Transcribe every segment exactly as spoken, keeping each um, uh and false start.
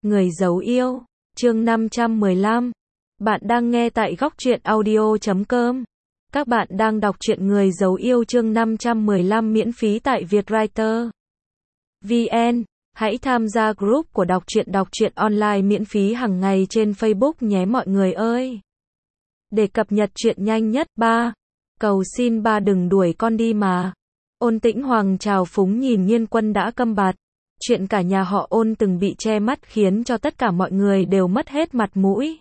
Người giấu yêu, chương năm trăm mười lăm. Bạn đang nghe tại góc truyện audio chấm com. Các bạn đang đọc truyện Người giấu yêu chương năm trăm mười lăm miễn phí tại Vietwriter. vê en. Hãy tham gia group của đọc truyện đọc truyện online miễn phí hàng ngày trên Facebook nhé mọi người ơi. Để cập nhật truyện nhanh nhất. Ba. Cầu xin ba đừng đuổi con đi mà. Ôn Tĩnh Hoàng trào phúng nhìn Nhiên Quân đã câm bặt. Chuyện cả nhà họ Ôn từng bị che mắt khiến cho tất cả mọi người đều mất hết mặt mũi.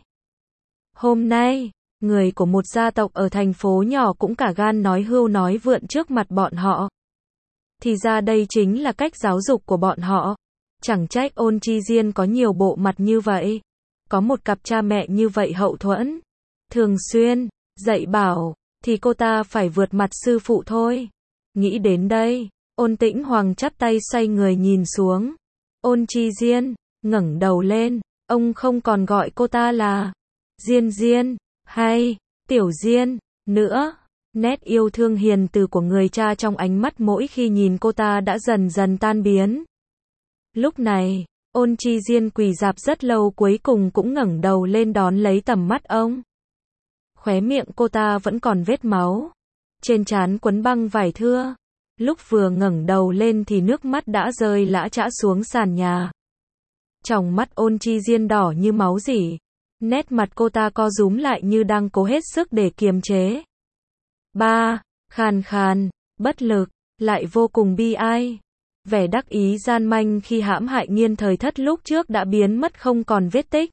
Hôm nay, người của một gia tộc ở thành phố nhỏ cũng cả gan nói hưu nói vượn trước mặt bọn họ. Thì ra đây chính là cách giáo dục của bọn họ. Chẳng trách Ôn Chi Diên có nhiều bộ mặt như vậy. Có một cặp cha mẹ như vậy hậu thuẫn, thường xuyên dạy bảo, thì cô ta phải vượt mặt sư phụ thôi. Nghĩ đến đây, Ôn Tĩnh Hoàng chắp tay xoay người nhìn xuống. Ôn Chi Diên ngẩng đầu lên, ông không còn gọi cô ta là Diên Diên hay Tiểu Diên nữa. Nét yêu thương hiền từ của người cha trong ánh mắt mỗi khi nhìn cô ta đã dần dần tan biến. Lúc này, Ôn Chi Diên quỳ rạp rất lâu cuối cùng cũng ngẩng đầu lên đón lấy tầm mắt ông. Khóe miệng cô ta vẫn còn vết máu, trên trán quấn băng vải thưa. Lúc vừa ngẩng đầu lên thì nước mắt đã rơi lã chã xuống sàn nhà. Tròng mắt Ôn Chi Diên đỏ như máu rỉ. Nét mặt cô ta co rúm lại như đang cố hết sức để kiềm chế. Ba, khàn khàn, bất lực, lại vô cùng bi ai. Vẻ đắc ý gian manh khi hãm hại Nghiên Thời Thất lúc trước đã biến mất không còn vết tích.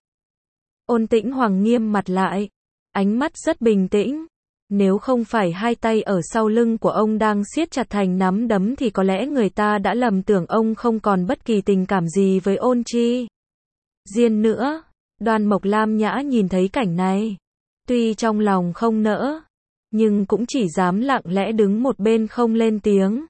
Ôn Tĩnh Hoàng nghiêm mặt lại, ánh mắt rất bình tĩnh. Nếu không phải hai tay ở sau lưng của ông đang siết chặt thành nắm đấm thì có lẽ người ta đã lầm tưởng ông không còn bất kỳ tình cảm gì với Ôn Chi Diên nữa. Đoan Mộc Lam Nhã nhìn thấy cảnh này, tuy trong lòng không nỡ, nhưng cũng chỉ dám lặng lẽ đứng một bên không lên tiếng.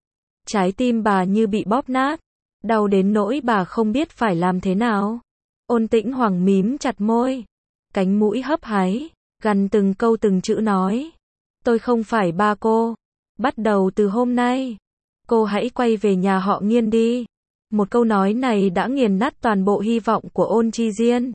Trái tim bà như bị bóp nát, đau đến nỗi bà không biết phải làm thế nào. Ôn Tĩnh Hoàng mím chặt môi, cánh mũi hấp háy, gằn từng câu từng chữ nói. Tôi không phải ba cô. Bắt đầu từ hôm nay, cô hãy quay về nhà họ Nghiên đi. Một câu nói này đã nghiền nát toàn bộ hy vọng của Ôn Chi Diên.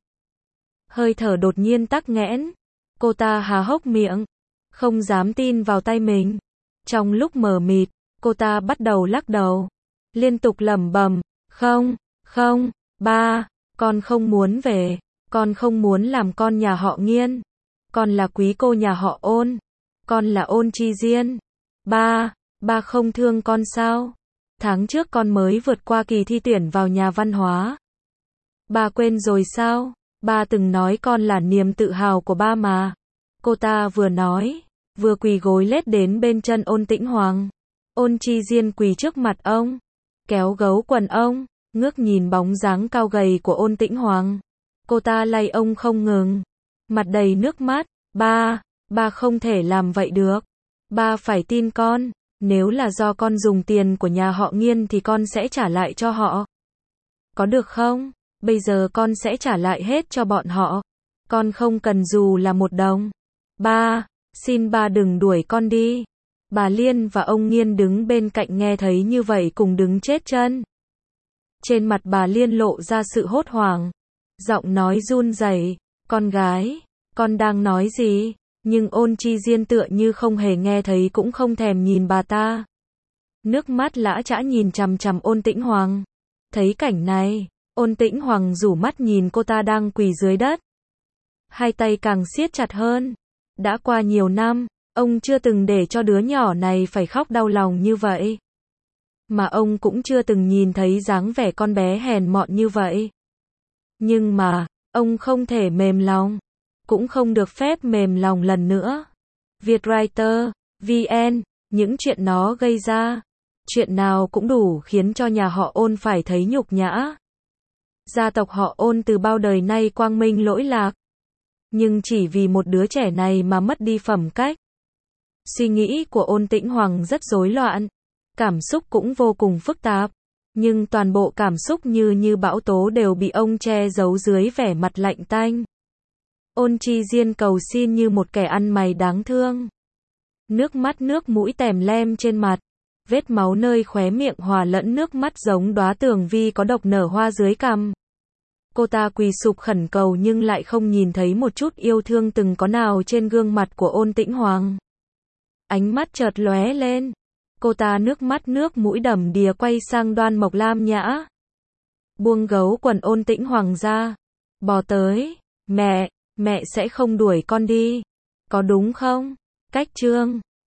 Hơi thở đột nhiên tắc nghẽn. Cô ta há hốc miệng, không dám tin vào tay mình. Trong lúc mờ mịt, cô ta bắt đầu lắc đầu, liên tục lẩm bẩm, không, không, ba, con không muốn về, con không muốn làm con nhà họ Nghiên. Con là quý cô nhà họ Ôn, con là Ôn Chi Diên. Ba, ba không thương con sao? Tháng trước con mới vượt qua kỳ thi tuyển vào nhà văn hóa. Ba quên rồi sao? Ba từng nói con là niềm tự hào của ba mà. Cô ta vừa nói, vừa quỳ gối lết đến bên chân Ôn Tĩnh Hoàng. Ôn Chi Diên quỳ trước mặt ông, kéo gấu quần ông, ngước nhìn bóng dáng cao gầy của Ôn Tĩnh Hoàng. Cô ta lay ông không ngừng, mặt đầy nước mắt. Ba, ba không thể làm vậy được. Ba phải tin con, nếu là do con dùng tiền của nhà họ Nghiên thì con sẽ trả lại cho họ. Có được không? Bây giờ con sẽ trả lại hết cho bọn họ. Con không cần dù là một đồng. Ba, xin ba đừng đuổi con đi. Bà Liên và ông Nghiên đứng bên cạnh nghe thấy như vậy cùng đứng chết chân. Trên mặt bà Liên lộ ra sự hốt hoảng, giọng nói run rẩy, con gái, con đang nói gì? Nhưng Ôn Chi Diên tựa như không hề nghe thấy cũng không thèm nhìn bà ta. Nước mắt lã chã nhìn chằm chằm Ôn Tĩnh Hoàng. Thấy cảnh này, Ôn Tĩnh Hoàng rủ mắt nhìn cô ta đang quỳ dưới đất. Hai tay càng siết chặt hơn. Đã qua nhiều năm, ông chưa từng để cho đứa nhỏ này phải khóc đau lòng như vậy. Mà ông cũng chưa từng nhìn thấy dáng vẻ con bé hèn mọn như vậy. Nhưng mà, ông không thể mềm lòng, cũng không được phép mềm lòng lần nữa. Vietwriter, vê en, những chuyện nó gây ra, chuyện nào cũng đủ khiến cho nhà họ Ôn phải thấy nhục nhã. Gia tộc họ Ôn từ bao đời nay quang minh lỗi lạc, nhưng chỉ vì một đứa trẻ này mà mất đi phẩm cách. Suy nghĩ của Ôn Tĩnh Hoàng rất rối loạn, cảm xúc cũng vô cùng phức tạp, nhưng toàn bộ cảm xúc như như bão tố đều bị ông che giấu dưới vẻ mặt lạnh tanh. Ôn Chi Diên cầu xin như một kẻ ăn mày đáng thương. Nước mắt nước mũi tèm lem trên mặt, vết máu nơi khóe miệng hòa lẫn nước mắt giống đóa tường vi có độc nở hoa dưới cằm. Cô ta quỳ sụp khẩn cầu nhưng lại không nhìn thấy một chút yêu thương từng có nào trên gương mặt của Ôn Tĩnh Hoàng. Ánh mắt chợt lóe lên. Cô ta nước mắt nước mũi đầm đìa quay sang Đoan Mộc Lam Nhã. Buông gấu quần Ôn Tĩnh Hoàng ra. Bò tới. Mẹ, mẹ sẽ không đuổi con đi. Có đúng không? Cách chương